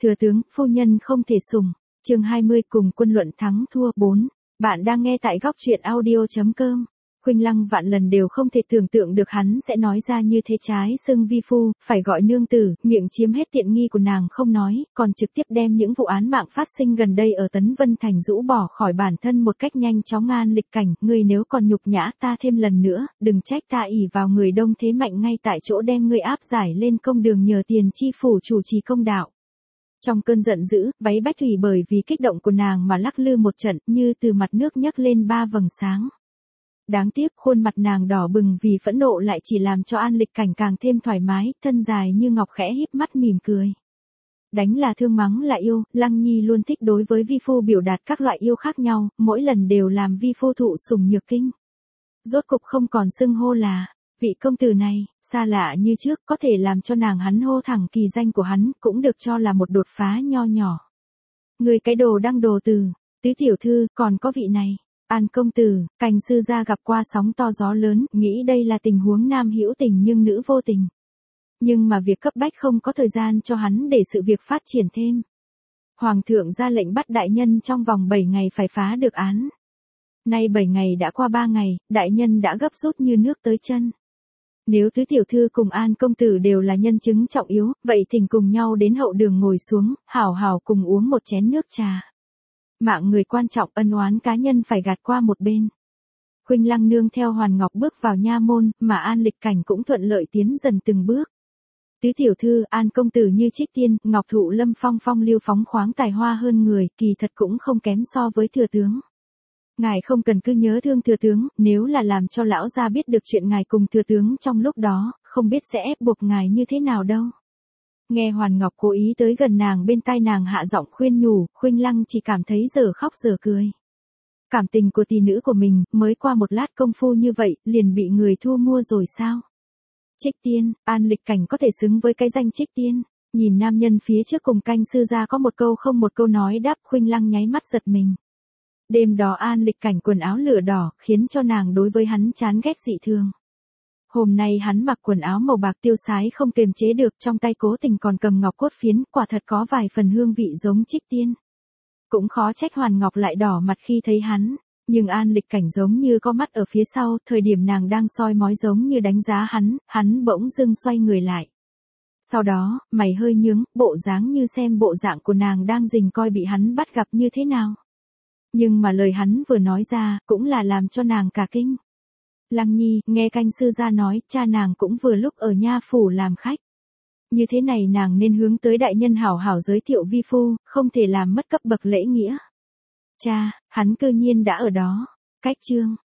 Thừa tướng, phu nhân không thể sủng. Chương 20 cùng quân luận thắng thua 4. Bạn đang nghe tại góc truyện audio.com. Khuynh Lăng vạn lần đều không thể tưởng tượng được hắn sẽ nói ra như thế, trái xưng vi phu, phải gọi nương tử, miệng chiếm hết tiện nghi của nàng không nói, còn trực tiếp đem những vụ án mạng phát sinh gần đây ở Tấn Vân Thành rũ bỏ khỏi bản thân một cách nhanh chóng. An Lịch Cảnh, ngươi nếu còn nhục nhã ta thêm lần nữa, đừng trách ta ỷ vào người đông thế mạnh ngay tại chỗ đem ngươi áp giải lên công đường nhờ tiền chi phủ chủ trì công đạo. Trong cơn giận dữ, váy Bách Thủy bởi vì kích động của nàng mà lắc lư một trận, như từ mặt nước nhấc lên 3 vầng sáng. Đáng tiếc khuôn mặt nàng đỏ bừng vì phẫn nộ lại chỉ làm cho An Lịch Cảnh càng thêm thoải mái, thân dài như ngọc khẽ híp mắt mỉm cười. Đánh là thương, mắng là yêu, Lăng Nhi luôn thích đối với vi phu biểu đạt các loại yêu khác nhau, mỗi lần đều làm vi phu thụ sủng nhược kinh. Rốt cục không còn xưng hô là vị công tử này, xa lạ như trước, có thể làm cho hắn hô thẳng kỳ danh của hắn, cũng được cho là một đột phá nho nhỏ. Người cái đồ đăng đồ từ, tứ tiểu thư, còn có vị này. An công tử, Cành sư gia gặp qua sóng to gió lớn, nghĩ đây là tình huống nam hữu tình nhưng nữ vô tình. Nhưng mà việc cấp bách không có thời gian cho hắn để sự việc phát triển thêm. Hoàng thượng ra lệnh bắt đại nhân trong vòng 7 ngày phải phá được án. Nay 7 ngày đã qua 3 ngày, đại nhân đã gấp rút như nước tới chân. Nếu tứ tiểu thư cùng An công tử đều là nhân chứng trọng yếu, vậy thỉnh cùng nhau đến hậu đường ngồi xuống, hảo hảo cùng uống một chén nước trà. Mạng người quan trọng, ân oán cá nhân phải gạt qua một bên. Khuynh Lăng nương theo Hoàn Ngọc bước vào nha môn, mà An Lịch Cảnh cũng thuận lợi tiến dần từng bước. Tứ tiểu thư, An công tử như trích tiên, ngọc thụ lâm phong, phong lưu phóng khoáng, tài hoa hơn người, kỳ thật cũng không kém so với thừa tướng. Ngài không cần cứ nhớ thương thừa tướng, nếu là làm cho lão gia biết được chuyện ngài cùng thừa tướng trong lúc đó, không biết sẽ ép buộc ngài như thế nào đâu. Nghe Hoàn Ngọc cố ý tới gần nàng, bên tai nàng hạ giọng khuyên nhủ, Khuynh Lăng chỉ cảm thấy giờ khóc giờ cười. Cảm tình của tỷ nữ của mình, mới qua một lát công phu như vậy, liền bị người thu mua rồi sao? Trích tiên, An Lịch Cảnh có thể xứng với cái danh trích tiên. Nhìn nam nhân phía trước cùng Canh sư gia có một câu không một câu nói đáp, Khuynh Lăng nháy mắt giật mình. Đêm đó An Lịch Cảnh quần áo lửa đỏ, khiến cho nàng đối với hắn chán ghét dị thường. Hôm nay hắn mặc quần áo màu bạc tiêu sái không kềm chế được, trong tay cố tình còn cầm ngọc cốt phiến, quả thật có vài phần hương vị giống trích tiên. Cũng khó trách Hoàn Ngọc lại đỏ mặt khi thấy hắn, nhưng An Lịch Cảnh giống như có mắt ở phía sau, thời điểm nàng đang soi mói giống như đánh giá hắn bỗng dưng xoay người lại. Sau đó, mày hơi nhướng, bộ dáng như xem bộ dạng của nàng đang rình coi bị hắn bắt gặp như thế nào. Nhưng mà lời hắn vừa nói ra, cũng là làm cho nàng cả kinh. Lăng Nhi, nghe Canh sư gia nói, cha nàng cũng vừa lúc ở nha phủ làm khách. Như thế này nàng nên hướng tới đại nhân hảo hảo giới thiệu vi phu, không thể làm mất cấp bậc lễ nghĩa. Cha, hắn cư nhiên đã ở đó. Cách chương.